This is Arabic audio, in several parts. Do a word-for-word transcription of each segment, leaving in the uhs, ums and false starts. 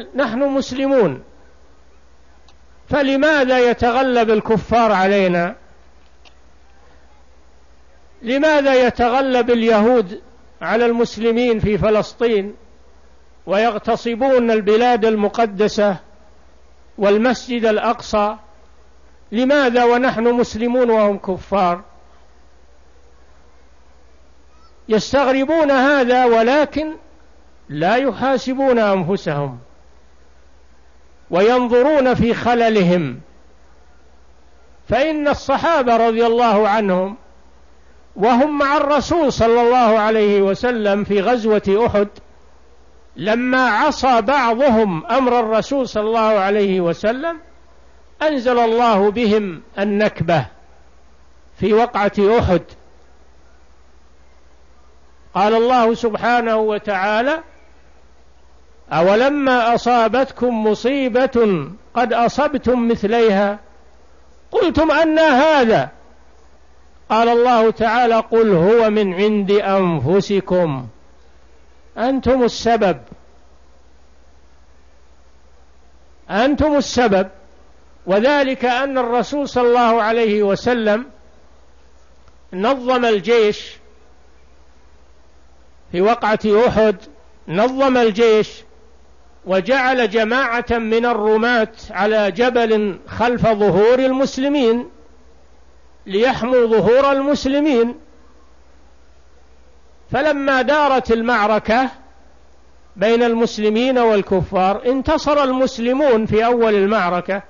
نحن مسلمون، فلماذا يتغلب الكفار علينا؟ لماذا يتغلب اليهود على المسلمين في فلسطين ويغتصبون البلاد المقدسة والمسجد الأقصى؟ لماذا ونحن مسلمون وهم كفار؟ يستغربون هذا، ولكن لا يحاسبون أنفسهم وينظرون في خللهم. فإن الصحابة رضي الله عنهم وهم مع الرسول صلى الله عليه وسلم في غزوة أحد، لما عصى بعضهم أمر الرسول صلى الله عليه وسلم أنزل الله بهم النكبة في وقعة أحد. قال الله سبحانه وتعالى: أولما أصابتكم مصيبة قد أصبتم مثليها قلتم أنى هذا؟ قال الله تعالى: قل هو من عند أنفسكم، أنتم السبب، أنتم السبب. وذلك أن الرسول صلى الله عليه وسلم نظم الجيش في وقعة أحد، نظم الجيش وجعل جماعة من الرماة على جبل خلف ظهور المسلمين ليحموا ظهور المسلمين. فلما دارت المعركة بين المسلمين والكفار انتصر المسلمون في أول المعركة،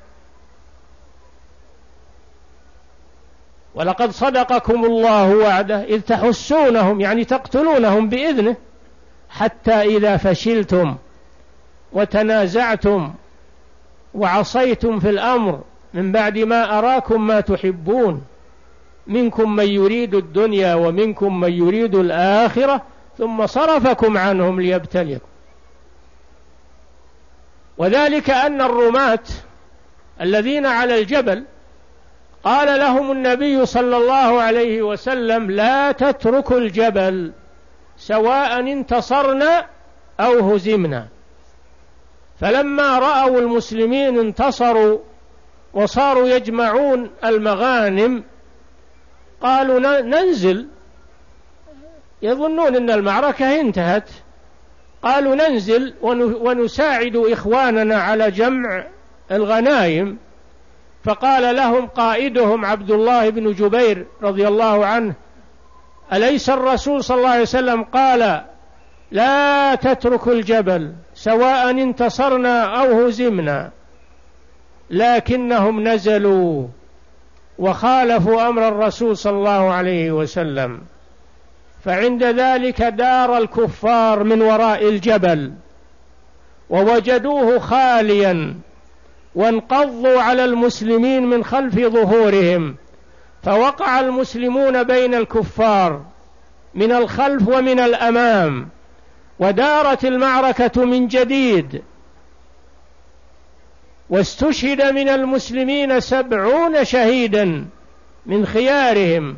ولقد صدقكم الله وعده إذ تحسونهم، يعني تقتلونهم بإذنه، حتى إذا فشلتم وتنازعتم وعصيتم في الأمر من بعد ما أراكم ما تحبون منكم من يريد الدنيا ومنكم من يريد الآخرة ثم صرفكم عنهم ليبتليكم. وذلك أن الرماة الذين على الجبل قال لهم النبي صلى الله عليه وسلم: لا تتركوا الجبل سواء انتصرنا أو هزمنا. فلما رأوا المسلمين انتصروا وصاروا يجمعون المغانم قالوا ننزل، يظنون أن المعركة انتهت، قالوا ننزل ونساعد إخواننا على جمع الغنائم. فقال لهم قائدهم عبد الله بن جبير رضي الله عنه: أليس الرسول صلى الله عليه وسلم قال لا تتركوا الجبل سواء انتصرنا أو هزمنا؟ لكنهم نزلوا وخالفوا أمر الرسول صلى الله عليه وسلم، فعند ذلك دار الكفار من وراء الجبل ووجدوه خاليا، وانقضوا على المسلمين من خلف ظهورهم، فوقع المسلمون بين الكفار من الخلف ومن الأمام، ودارت المعركة من جديد، واستشهد من المسلمين سبعون شهيدا من خيارهم،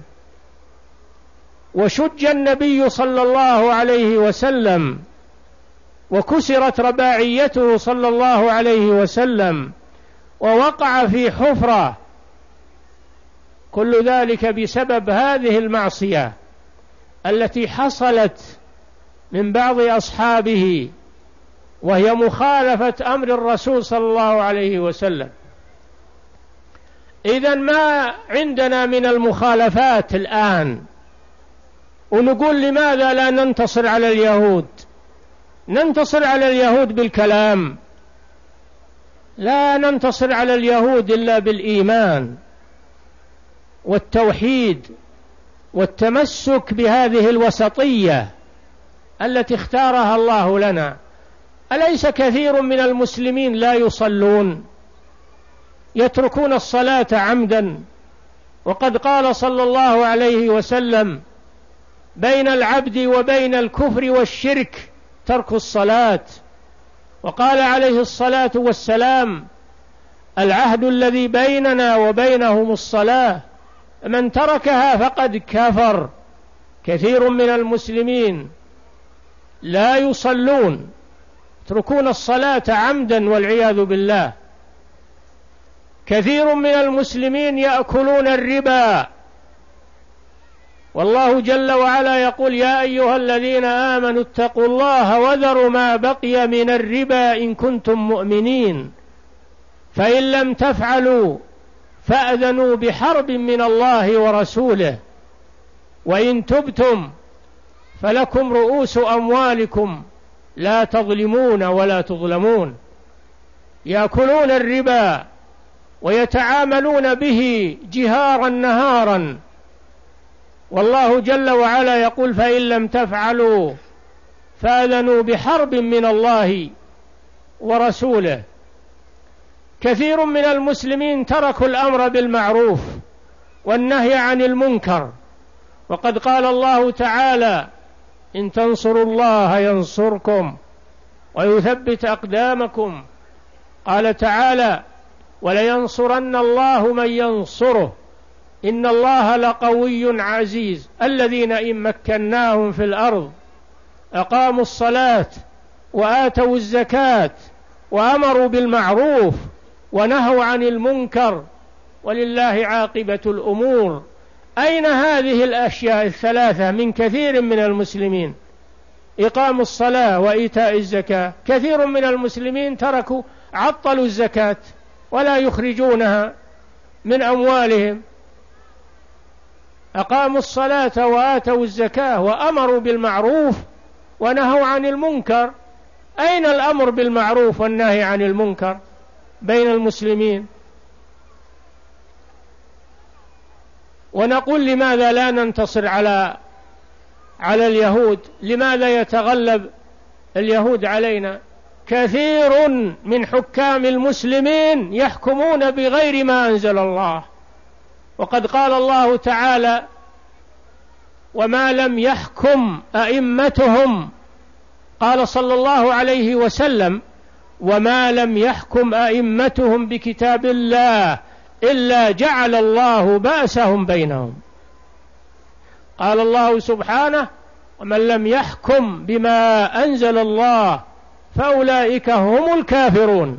وشج النبي صلى الله عليه وسلم، وكسرت رباعيته صلى الله عليه وسلم، ووقع في حفرة. كل ذلك بسبب هذه المعصية التي حصلت من بعض أصحابه، وهي مخالفة أمر الرسول صلى الله عليه وسلم. إذن ما عندنا من المخالفات الآن، ونقول لماذا لا ننتصر على اليهود؟ ننتصر على اليهود بالكلام، لا ننتصر على اليهود إلا بالإيمان والتوحيد والتمسك بهذه الوسطية التي اختارها الله لنا. أليس كثير من المسلمين لا يصلون، يتركون الصلاة عمدا؟ وقد قال صلى الله عليه وسلم: بين العبد وبين الكفر والشرك ترك الصلاة. وقال عليه الصلاة والسلام: العهد الذي بيننا وبينهم الصلاة، من تركها فقد كفر. كثير من المسلمين لا يصلون، يتركون الصلاة عمدا والعياذ بالله. كثير من المسلمين يأكلون الربا، والله جل وعلا يقول: يا أيها الذين آمنوا اتقوا الله وذروا ما بقي من الربا إن كنتم مؤمنين، فإن لم تفعلوا فأذنوا بحرب من الله ورسوله، وإن تبتم فلكم رؤوس أموالكم لا تظلمون ولا تظلمون. يأكلون الربا ويتعاملون به جهارا نهارا، والله جل وعلا يقول: فإن لم تفعلوا فأذنوا بحرب من الله ورسوله. كثير من المسلمين تركوا الأمر بالمعروف والنهي عن المنكر، وقد قال الله تعالى: إن تنصروا الله ينصركم ويثبت أقدامكم. قال تعالى: ولينصرن الله من ينصره إن الله لقوي عزيز. الذين إن مكناهم في الأرض أقاموا الصلاة وآتوا الزكاة وأمروا بالمعروف ونهوا عن المنكر ولله عاقبة الأمور. أين هذه الأشياء الثلاثة من كثير من المسلمين؟ إقام الصلاة وإيتاء الزكاة. كثير من المسلمين تركوا، عطلوا الزكاة ولا يخرجونها من أموالهم. أقاموا الصلاة وآتوا الزكاة وأمروا بالمعروف ونهوا عن المنكر. أين الأمر بالمعروف والنهي عن المنكر بين المسلمين؟ ونقول: لماذا لا ننتصر على على اليهود؟ لماذا يتغلب اليهود علينا؟ كثير من حكام المسلمين يحكمون بغير ما أنزل الله، وقد قال الله تعالى: وما لم يحكم أئمتهم، قال صلى الله عليه وسلم: وما لم يحكم أئمتهم بكتاب الله إلا جعل الله بأسهم بينهم. قال الله سبحانه: ومن لم يحكم بما أنزل الله فأولئك هم الكافرون.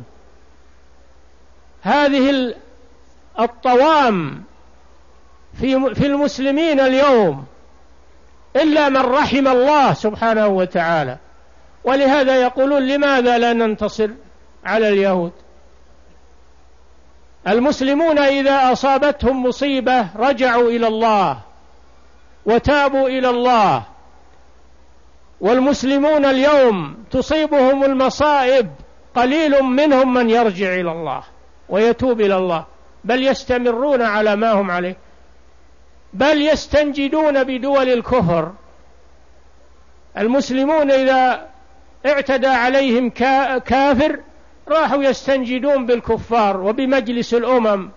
هذه الطوام في في المسلمين اليوم إلا من رحم الله سبحانه وتعالى. ولهذا يقولون: لماذا لا ننتصر على اليهود؟ المسلمون إذا أصابتهم مصيبة رجعوا إلى الله وتابوا إلى الله، والمسلمون اليوم تصيبهم المصائب قليل منهم من يرجع إلى الله ويتوب إلى الله، بل يستمرون على ما هم عليه، بل يستنجدون بدول الكفر. المسلمون إذا اعتدى عليهم كافر راحوا يستنجدون بالكفار وبمجلس الأمم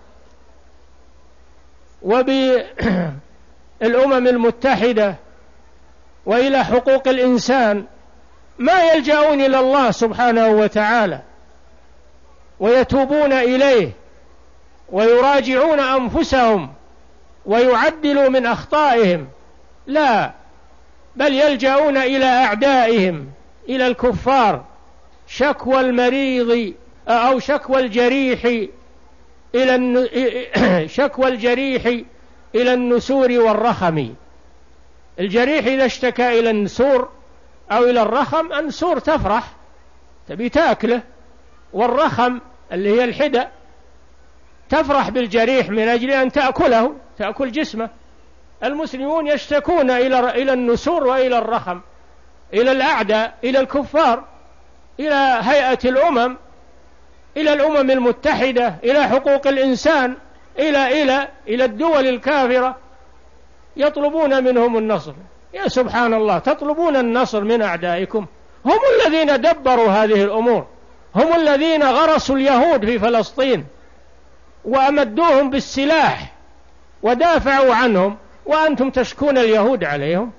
وبالأمم المتحدة وإلى حقوق الإنسان، ما يلجأون إلى الله سبحانه وتعالى ويتوبون إليه ويراجعون أنفسهم ويعدلوا من أخطائهم، لا، بل يلجأون إلى أعدائهم، إلى الكفار، شكوى المريض أو شكوى الجريح إلى شكوى الجريح إلى النسور والرخم. الجريح إذا اشتكى إلى النسور أو إلى الرخم، النسور تفرح تبي تأكله، والرخم اللي هي الحدى تفرح بالجريح من أجل أن تأكله، تأكل جسمه. المسلمون يشتكون إلى إلى النسور وإلى الرخم، إلى الأعداء، إلى الكفار، إلى هيئة الأمم، إلى الأمم المتحدة، إلى حقوق الإنسان، إلى إلى إلى الدول الكافرة، يطلبون منهم النصر. يا سبحان الله، تطلبون النصر من أعدائكم؟ هم الذين دبروا هذه الأمور، هم الذين غرسوا اليهود في فلسطين وأمدوهم بالسلاح ودافعوا عنهم، وأنتم تشكون اليهود عليهم.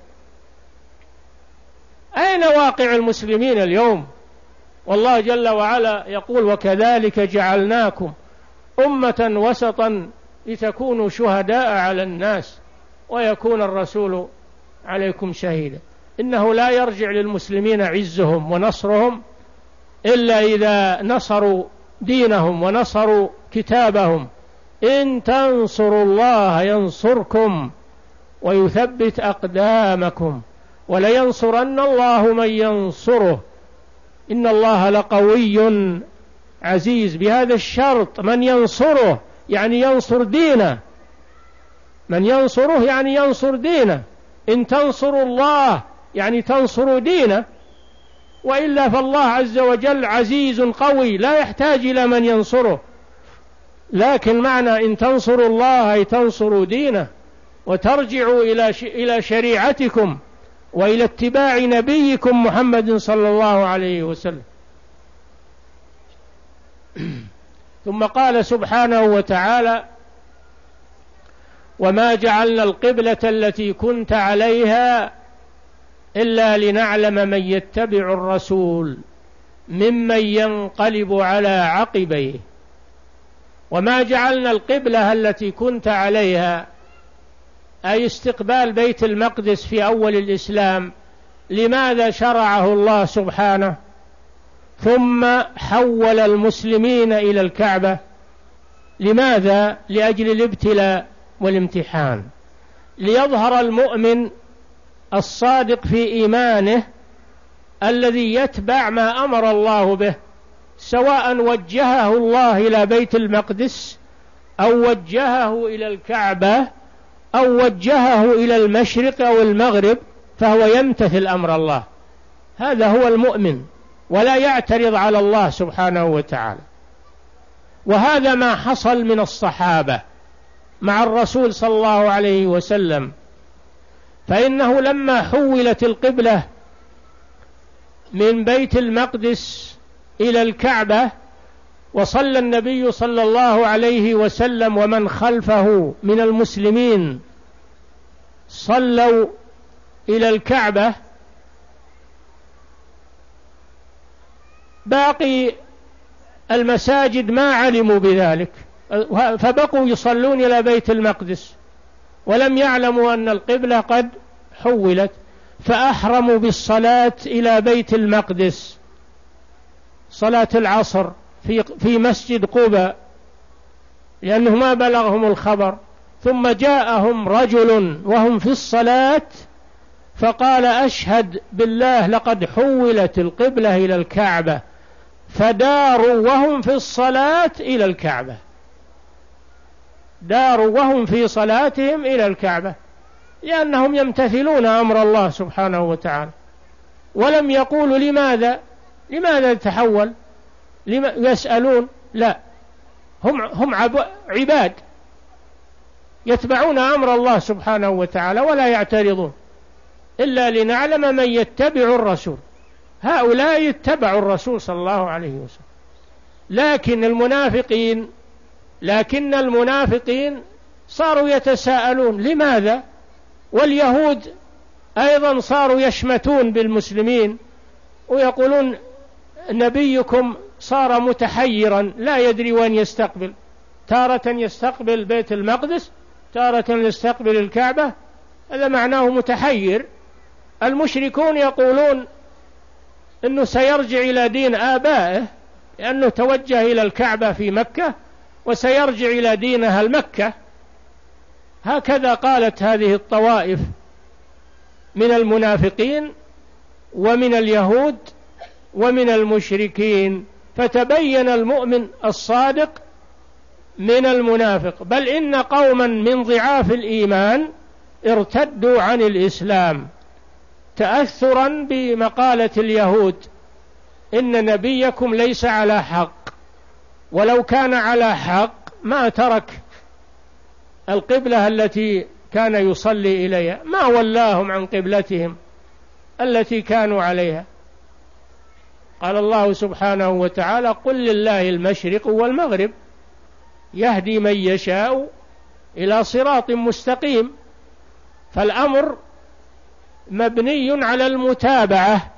أين واقع المسلمين اليوم؟ والله جل وعلا يقول: وكذلك جعلناكم أمة وسطا لتكونوا شهداء على الناس ويكون الرسول عليكم شهيدا. إنه لا يرجع للمسلمين عزهم ونصرهم إلا إذا نصروا دينهم ونصروا كتابهم. إن تنصروا الله ينصركم ويثبت أقدامكم ولينصرن الله من ينصره إن الله لقوي عزيز. بهذا الشرط، من ينصره يعني ينصر دينه، من ينصره يعني ينصر دينه. إن تنصروا الله يعني تنصروا دينه، وإلا فالله عز وجل عزيز قوي لا يحتاج إلى من ينصره. لكن معنى إن تنصروا الله أي تنصروا دينه وترجعوا إلى إلى شريعتكم وإلى اتباع نبيكم محمد صلى الله عليه وسلم. ثم قال سبحانه وتعالى: وما جعلنا القبلة التي كنت عليها إلا لنعلم من يتبع الرسول ممن ينقلب على عقبيه. وما جعلنا القبلة التي كنت عليها أي استقبال بيت المقدس في أول الإسلام، لماذا شرعه الله سبحانه ثم حول المسلمين إلى الكعبة؟ لماذا؟ لأجل الابتلاء والامتحان، ليظهر المؤمن الصادق في إيمانه الذي يتبع ما أمر الله به، سواء وجهه الله إلى بيت المقدس أو وجهه إلى الكعبة أو وجهه إلى المشرق أو المغرب، فهو يمتثل أمر الله. هذا هو المؤمن، ولا يعترض على الله سبحانه وتعالى. وهذا ما حصل من الصحابة مع الرسول صلى الله عليه وسلم، فإنه لما حولت القبلة من بيت المقدس إلى الكعبة وصلى النبي صلى الله عليه وسلم ومن خلفه من المسلمين صلوا إلى الكعبة، باقي المساجد ما علموا بذلك، فبقوا يصلون إلى بيت المقدس ولم يعلموا أن القبلة قد حولت، فأحرموا بالصلاة إلى بيت المقدس صلاة العصر في في مسجد قباء، لأنه ما بلغهم الخبر. ثم جاءهم رجل وهم في الصلاة فقال: أشهد بالله لقد حولت القبلة إلى الكعبة، فداروا وهم في الصلاة إلى الكعبة، داروا وهم في صلاتهم إلى الكعبة، لأنهم يمتثلون أمر الله سبحانه وتعالى، ولم يقولوا لماذا لماذا تحول، لما يسألون، لا، هم هم عباد يتبعون أمر الله سبحانه وتعالى ولا يعترضون، إلا لنعلم من يتبع الرسول. هؤلاء يتبعوا الرسول صلى الله عليه وسلم، لكن المنافقين لكن المنافقين صاروا يتساءلون لماذا، واليهود أيضا صاروا يشمتون بالمسلمين ويقولون نبيكم صار متحيرا لا يدري وين يستقبل، تارة يستقبل بيت المقدس، تارة يستقبل الكعبة، هذا معناه متحير. المشركون يقولون أنه سيرجع إلى دين آبائه لأنه توجه إلى الكعبة في مكة وسيرجع إلى دينها المكة. هكذا قالت هذه الطوائف من المنافقين ومن اليهود ومن المشركين، فتبين المؤمن الصادق من المنافق. بل إن قوما من ضعاف الإيمان ارتدوا عن الإسلام تأثرا بمقالة اليهود إن نبيكم ليس على حق، ولو كان على حق ما ترك القبلة التي كان يصلي إليها، ما ولاهم عن قبلتهم التي كانوا عليها. قال الله سبحانه وتعالى: قل لله المشرق والمغرب يهدي من يشاء إلى صراط مستقيم. فالأمر مبني على المتابعة،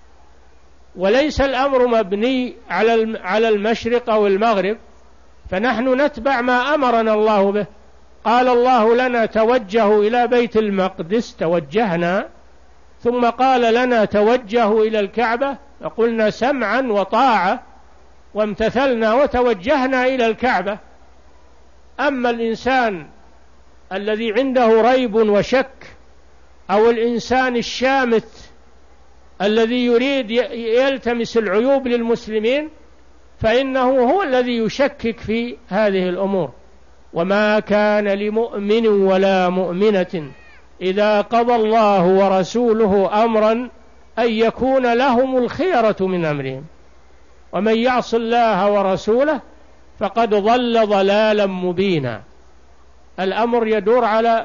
وليس الأمر مبني على على المشرق أو المغرب، فنحن نتبع ما أمرنا الله به. قال الله لنا توجهوا إلى بيت المقدس، توجهنا، ثم قال لنا توجهوا إلى الكعبة، فقلنا سمعا وطاعة وامتثلنا وتوجهنا إلى الكعبة. أما الإنسان الذي عنده ريب وشك أو الإنسان الشامت الذي يريد يلتمس العيوب للمسلمين فإنه هو الذي يشكك في هذه الأمور. وما كان لمؤمن ولا مؤمنة إذا قضى الله ورسوله أمرا أن يكون لهم الخيرة من أمرهم ومن يعص الله ورسوله فقد ضل ضلالا مبينا. الأمر يدور على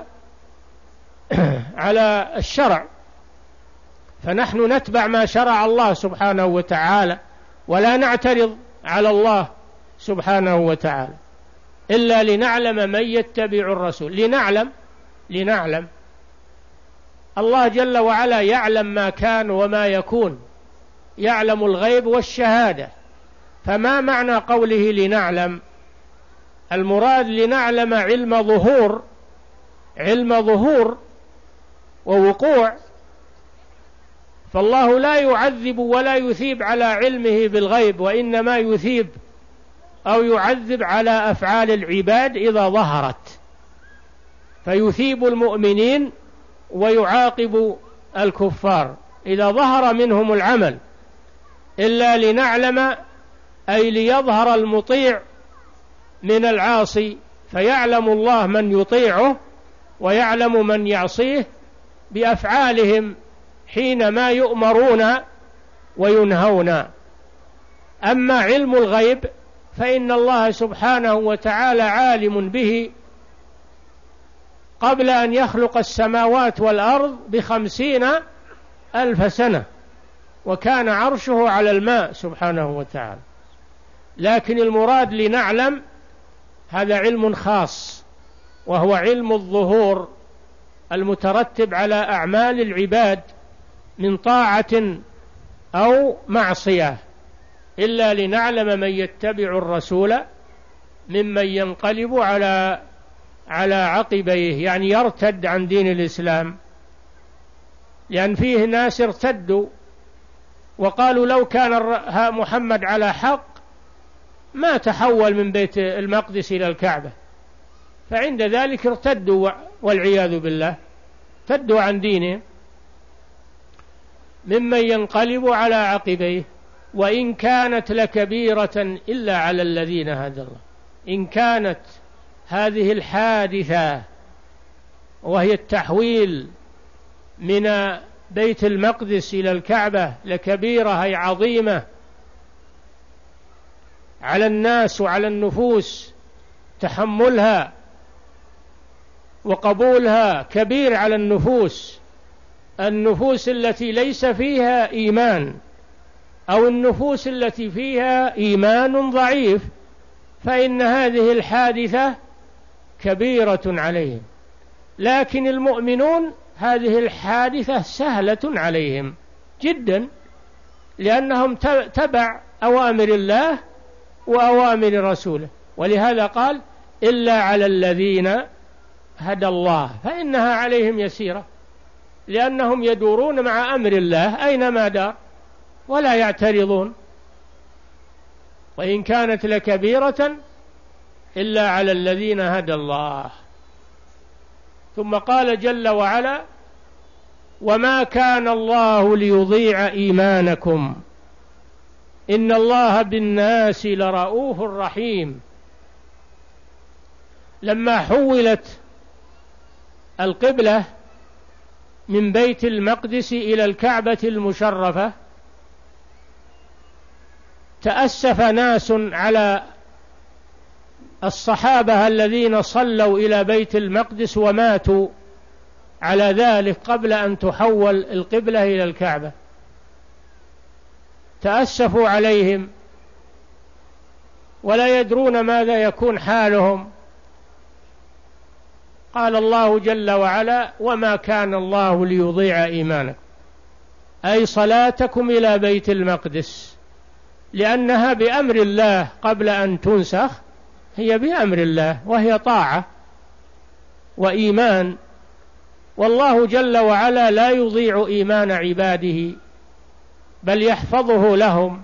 على الشرع، فنحن نتبع ما شرع الله سبحانه وتعالى ولا نعترض على الله سبحانه وتعالى إلا لنعلم من يتبع الرسول. لنعلم لنعلم الله جل وعلا يعلم ما كان وما يكون، يعلم الغيب والشهادة. فما معنى قوله لنعلم؟ المراد لنعلم علم ظهور، علم ظهور ووقوع. فالله لا يعذب ولا يثيب على علمه بالغيب، وإنما يثيب أو يعذب على أفعال العباد إذا ظهرت، فيثيب المؤمنين ويعاقب الكفار إذا ظهر منهم العمل. إلا لنعلم أي ليظهر المطيع من العاصي، فيعلم الله من يطيعه ويعلم من يعصيه بأفعالهم حينما يؤمرون وينهون. أما علم الغيب فإن الله سبحانه وتعالى عالم به قبل أن يخلق السماوات والأرض بخمسين ألف سنة، وكان عرشه على الماء سبحانه وتعالى. لكن المراد لنعلم هذا علم خاص، وهو علم الظهور المترتب على أعمال العباد من طاعة أو معصية. إلا لنعلم من يتبع الرسول ممن ينقلب على على عقبيه، يعني يرتد عن دين الإسلام، لأن فيه ناس ارتدوا وقالوا لو كان محمد على حق ما تحول من بيت المقدس إلى الكعبة، فعند ذلك ارتدوا والعياذ بالله، ارتدوا عن دينهم. ممن ينقلب على عقبيه وإن كانت لكبيرة إلا على الذين هدى الله. إن كانت هذه الحادثة وهي التحويل من بيت المقدس إلى الكعبة لكبيرة أي عظيمة على الناس وعلى النفوس، تحملها وقبولها كبير على النفوس، النفوس التي ليس فيها إيمان أو النفوس التي فيها إيمان ضعيف، فإن هذه الحادثة كبيرة عليهم. لكن المؤمنون هذه الحادثة سهلة عليهم جدا، لأنهم تبع أوامر الله وأوامر رسوله. ولهذا قال إلا على الذين هدى الله، فإنها عليهم يسيرة، لأنهم يدورون مع أمر الله أينما دار ولا يعترضون. وإن كانت لكبيرة إلا على الذين هدى الله. ثم قال جل وعلا وما كان الله ليضيع إيمانكم إن الله بالناس لرؤوف رحيم. لما حولت القبلة من بيت المقدس إلى الكعبة المشرفة تأسف ناس على الصحابة الذين صلوا إلى بيت المقدس وماتوا على ذلك قبل أن تحول القبلة إلى الكعبة، تأسفوا عليهم ولا يدرون ماذا يكون حالهم. قال الله جل وعلا وما كان الله ليضيع إيمانكم أي صلاتكم إلى بيت المقدس، لأنها بأمر الله قبل أن تنسخ، هي بأمر الله وهي طاعة وإيمان. والله جل وعلا لا يضيع إيمان عباده بل يحفظه لهم.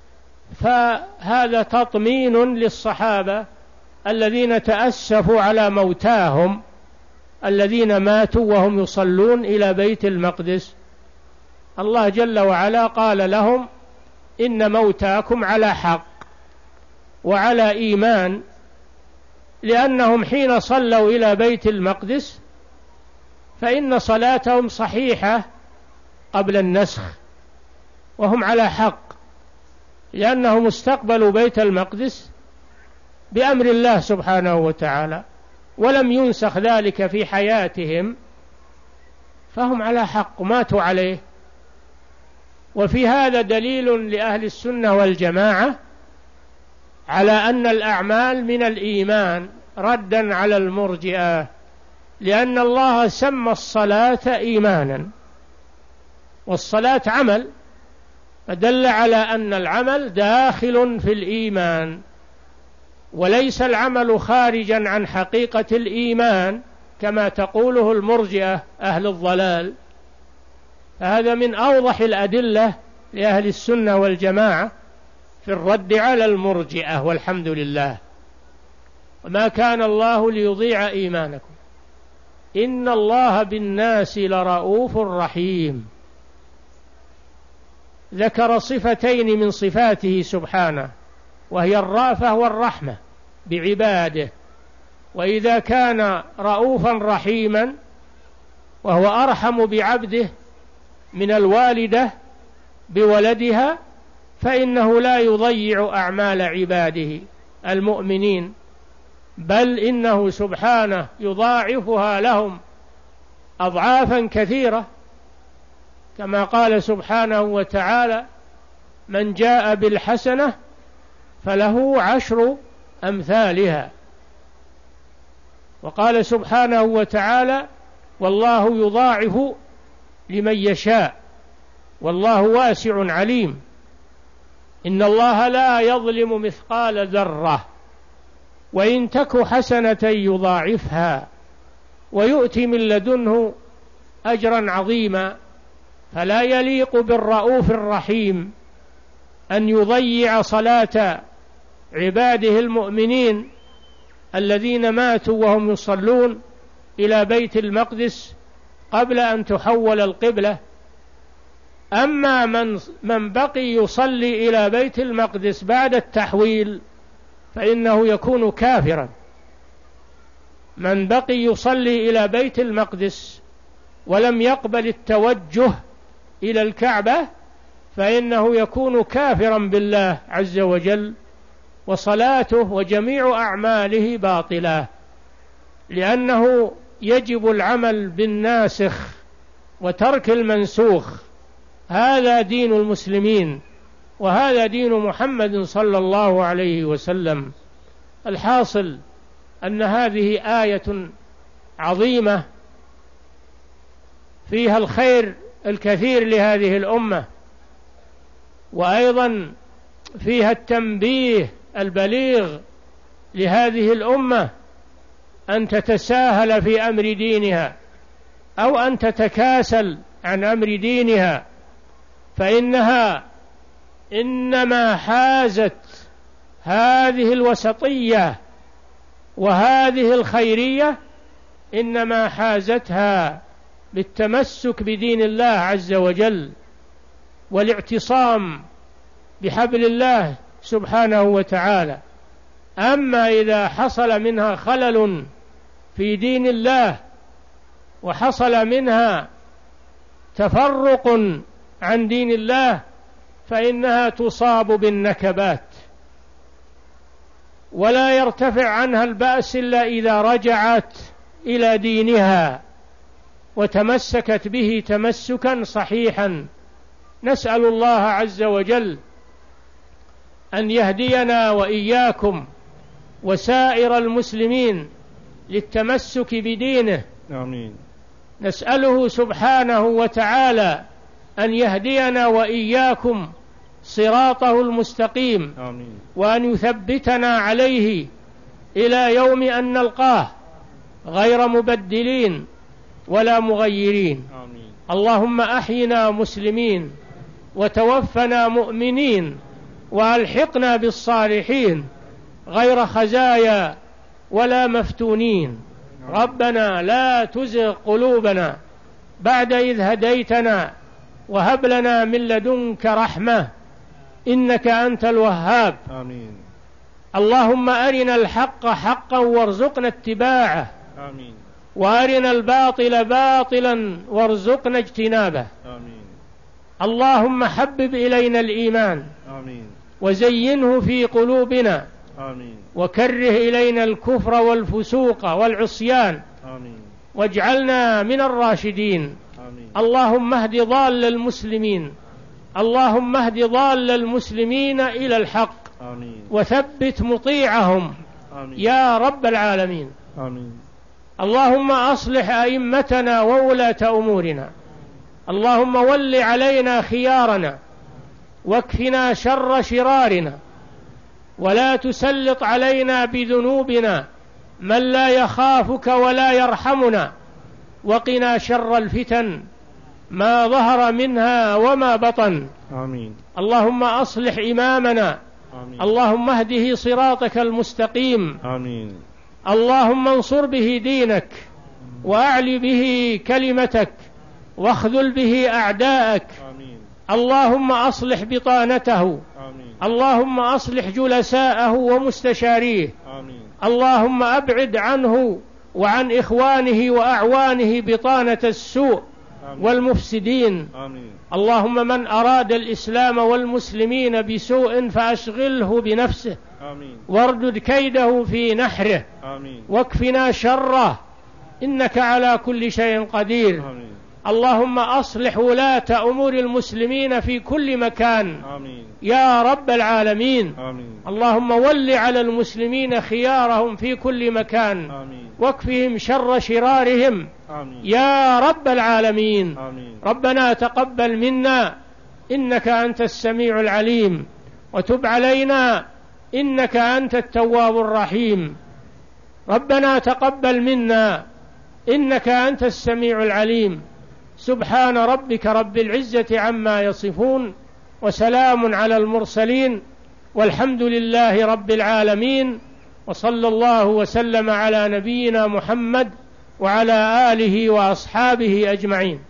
فهذا تطمين للصحابة الذين تأسفوا على موتاهم الذين ماتوا وهم يصلون إلى بيت المقدس. الله جل وعلا قال لهم: إن موتاكم على حق وعلى إيمان، لأنهم حين صلوا إلى بيت المقدس فإن صلاتهم صحيحة قبل النسخ، وهم على حق، لأنهم استقبلوا بيت المقدس بأمر الله سبحانه وتعالى، ولم ينسخ ذلك في حياتهم، فهم على حق ماتوا عليه. وفي هذا دليل لأهل السنة والجماعة على أن الأعمال من الإيمان، ردا على المرجئة، لأن الله سمى الصلاة إيمانا، والصلاة عمل، فدل على أن العمل داخل في الإيمان، وليس العمل خارجا عن حقيقة الإيمان كما تقوله المرجئة أهل الضلال. فهذا من أوضح الأدلة لأهل السنة والجماعة في الرد على المرجئة، والحمد لله. وما كان الله ليضيع إيمانكم إن الله بالناس لرؤوف رحيم. ذكر صفتين من صفاته سبحانه، وهي الرأفة والرحمة بعباده. وإذا كان رؤوفا رحيما وهو أرحم بعبده من الوالدة بولدها، فإنه لا يضيع أعمال عباده المؤمنين، بل إنه سبحانه يضاعفها لهم أضعافا كثيرة، كما قال سبحانه وتعالى: من جاء بالحسنة فله عشر أمثالها. وقال سبحانه وتعالى: والله يضاعف لمن يشاء والله واسع عليم. إن الله لا يظلم مثقال ذرة وإن تك حسنة يضاعفها ويؤتي من لدنه أجرا عظيما. فلا يليق بالرؤوف الرحيم أن يضيع صلاة عباده المؤمنين الذين ماتوا وهم يصلون إلى بيت المقدس قبل أن تحول القبلة. أما من من بقي يصلي إلى بيت المقدس بعد التحويل فإنه يكون كافرا. من بقي يصلي إلى بيت المقدس ولم يقبل التوجه إلى الكعبة فإنه يكون كافرا بالله عز وجل، وصلاته وجميع أعماله باطلة، لأنه يجب العمل بالناسخ وترك المنسوخ. هذا دين المسلمين، وهذا دين محمد صلى الله عليه وسلم. الحاصل أن هذه آية عظيمة فيها الخير الكثير لهذه الأمة، وأيضا فيها التنبيه البليغ لهذه الأمة أن تتساهل في أمر دينها أو أن تتكاسل عن أمر دينها، فإنها إنما حازت هذه الوسطية وهذه الخيرية، إنما حازتها بالتمسك بدين الله عز وجل والاعتصام بحبل الله سبحانه وتعالى. أما إذا حصل منها خلل في دين الله وحصل منها تفرق عن دين الله فإنها تصاب بالنكبات، ولا يرتفع عنها البأس إلا إذا رجعت إلى دينها وتمسكت به تمسكا صحيحا. نسأل الله عز وجل أن يهدينا وإياكم وسائر المسلمين للتمسك بدينه. آمين. نسأله سبحانه وتعالى أن يهدينا وإياكم صراطه المستقيم. آمين. وأن يثبتنا عليه إلى يوم أن نلقاه غير مبدلين ولا مغيرين. آمين. اللهم أحينا مسلمين وتوفنا مؤمنين وألحقنا بالصالحين غير خزايا ولا مفتونين. ربنا لا تزغ قلوبنا بعد إذ هديتنا وهب لنا من لدنك رحمة إنك أنت الوهاب. آمين. اللهم أرنا الحق حقا وارزقنا اتباعه. آمين. وأرنا الباطل باطلا وارزقنا اجتنابه. آمين. اللهم حبب إلينا الإيمان. آمين. وزينه في قلوبنا. آمين. وكره إلينا الكفر والفسوق والعصيان. آمين. واجعلنا من الراشدين. آمين. اللهم اهد ضال المسلمين. اللهم اهد ضال المسلمين إلى الحق. آمين. وثبت مطيعهم. آمين. يا رب العالمين. آمين. اللهم أصلح أئمتنا وولاة أمورنا. اللهم ول علينا خيارنا واكفنا شر شرارنا ولا تسلط علينا بذنوبنا من لا يخافك ولا يرحمنا. وقنا شر الفتن ما ظهر منها وما بطن. آمين. اللهم أصلح إمامنا. آمين. اللهم اهده صراطك المستقيم. آمين. اللهم انصر به دينك وأعل به كلمتك واخذل به أعداءك. آمين. اللهم أصلح بطانته. آمين. اللهم أصلح جلساءه ومستشاريه. آمين. اللهم أبعد عنه وعن إخوانه وأعوانه بطانة السوء آمين. والمفسدين. آمين. اللهم من أراد الإسلام والمسلمين بسوء فأشغله بنفسه. آمين. واردد كيده في نحره. آمين. واكفنا شره إنك على كل شيء قدير. آمين. اللهم أصلح ولاة أمور المسلمين في كل مكان. آمين. يا رب العالمين. آمين. اللهم ول على المسلمين خيارهم في كل مكان. آمين. واكفهم شر شرارهم. آمين. يا رب العالمين. آمين. ربنا تقبل منا إنك أنت السميع العليم وتب علينا إنك أنت التواب الرحيم. ربنا تقبل منا إنك أنت السميع العليم. سبحان ربك رب العزة عما يصفون وسلام على المرسلين والحمد لله رب العالمين. وصلى الله وسلم على نبينا محمد وعلى آله وأصحابه أجمعين.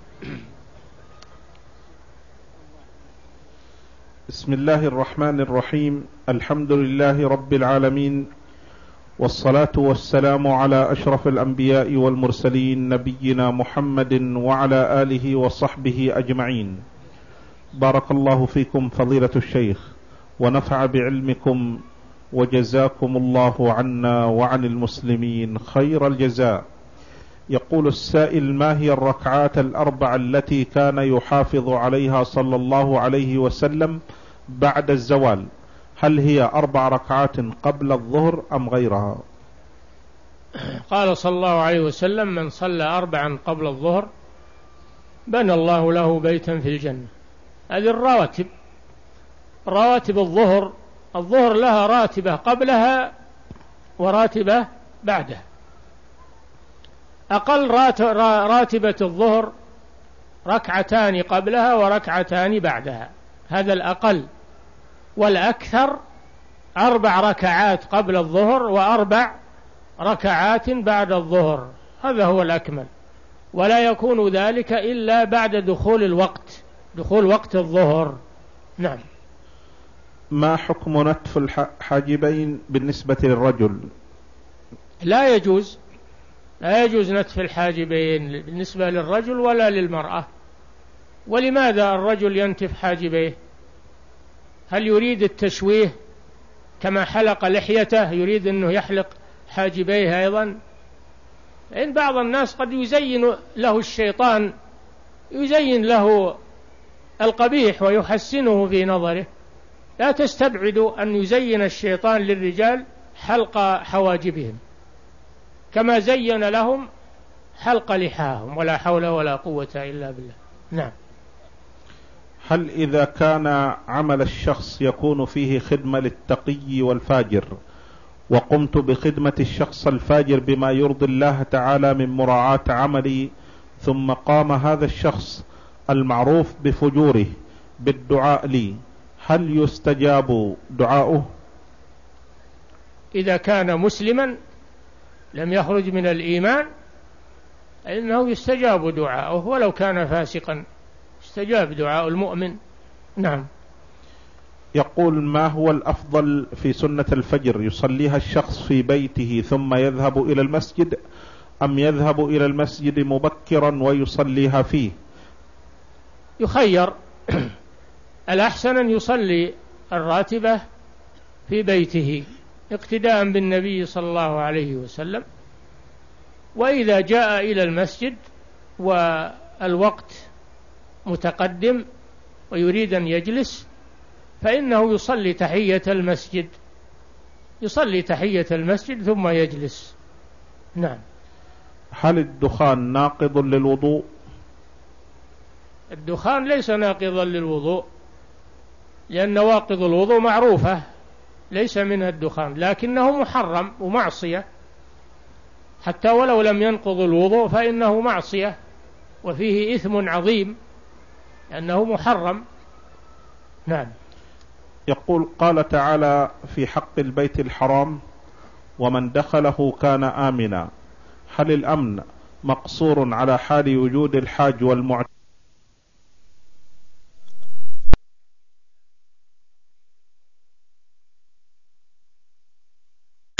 بسم الله الرحمن الرحيم. الحمد لله رب العالمين، والصلاة والسلام على أشرف الأنبياء والمرسلين نبينا محمد وعلى آله وصحبه أجمعين. بارك الله فيكم فضيلة الشيخ ونفع بعلمكم وجزاكم الله عنا وعن المسلمين خير الجزاء. يقول السائل: ما هي الركعات الأربع التي كان يحافظ عليها صلى الله عليه وسلم بعد الزوال؟ هل هي أربع ركعات قبل الظهر أم غيرها؟ قال صلى الله عليه وسلم: من صلى أربعا قبل الظهر بنى الله له بيتا في الجنة. هذه الرواتب، رواتب الظهر. الظهر لها راتبة قبلها وراتبة بعدها. أقل راتبة الظهر ركعتان قبلها وركعتان بعدها، هذا الأقل. والأكثر أربع ركعات قبل الظهر وأربع ركعات بعد الظهر، هذا هو الأكمل. ولا يكون ذلك إلا بعد دخول الوقت، دخول وقت الظهر. نعم. ما حكم نتف الحاجبين بالنسبة للرجل؟ لا يجوز، لا يجوز نتف الحاجبين بالنسبة للرجل ولا للمرأة. ولماذا الرجل ينتف حاجبيه؟ هل يريد التشويه كما حلق لحيته يريد أنه يحلق حاجبيه أيضا؟ لأن بعض الناس قد يزين له الشيطان، يزين له القبيح ويحسنه في نظره. لا تستبعدوا أن يزين الشيطان للرجال حلق حواجبهم كما زين لهم حلق لحاهم، ولا حول ولا قوة إلا بالله. نعم. هل إذا كان عمل الشخص يكون فيه خدمة للتقي والفاجر، وقمت بخدمة الشخص الفاجر بما يرضي الله تعالى من مراعاة عملي، ثم قام هذا الشخص المعروف بفجوره بالدعاء لي، هل يستجاب دعاؤه؟ إذا كان مسلما لم يخرج من الإيمان فإنه يستجاب دعاؤه، ولو كان فاسقا يستجاب دعاء المؤمن. نعم. يقول: ما هو الأفضل في سنة الفجر، يصليها الشخص في بيته ثم يذهب إلى المسجد، أم يذهب إلى المسجد مبكرا ويصليها فيه؟ يخير. الأحسن أن يصلي الراتبة في بيته اقتداء بالنبي صلى الله عليه وسلم، وإذا جاء إلى المسجد والوقت متقدم ويريد أن يجلس فإنه يصلي تحية المسجد يصلي تحية المسجد ثم يجلس. نعم. هل الدخان ناقض للوضوء؟ الدخان ليس ناقضا للوضوء، لأن نواقض الوضوء معروفة، ليس منها الدخان، لكنه محرم ومعصية، حتى ولو لم ينقض الوضوء فإنه معصية وفيه إثم عظيم لأنه محرم. نعم. يقول: قال تعالى في حق البيت الحرام: ومن دخله كان آمنا، هل الأمن مقصور على حال وجود الحاج والمعتمر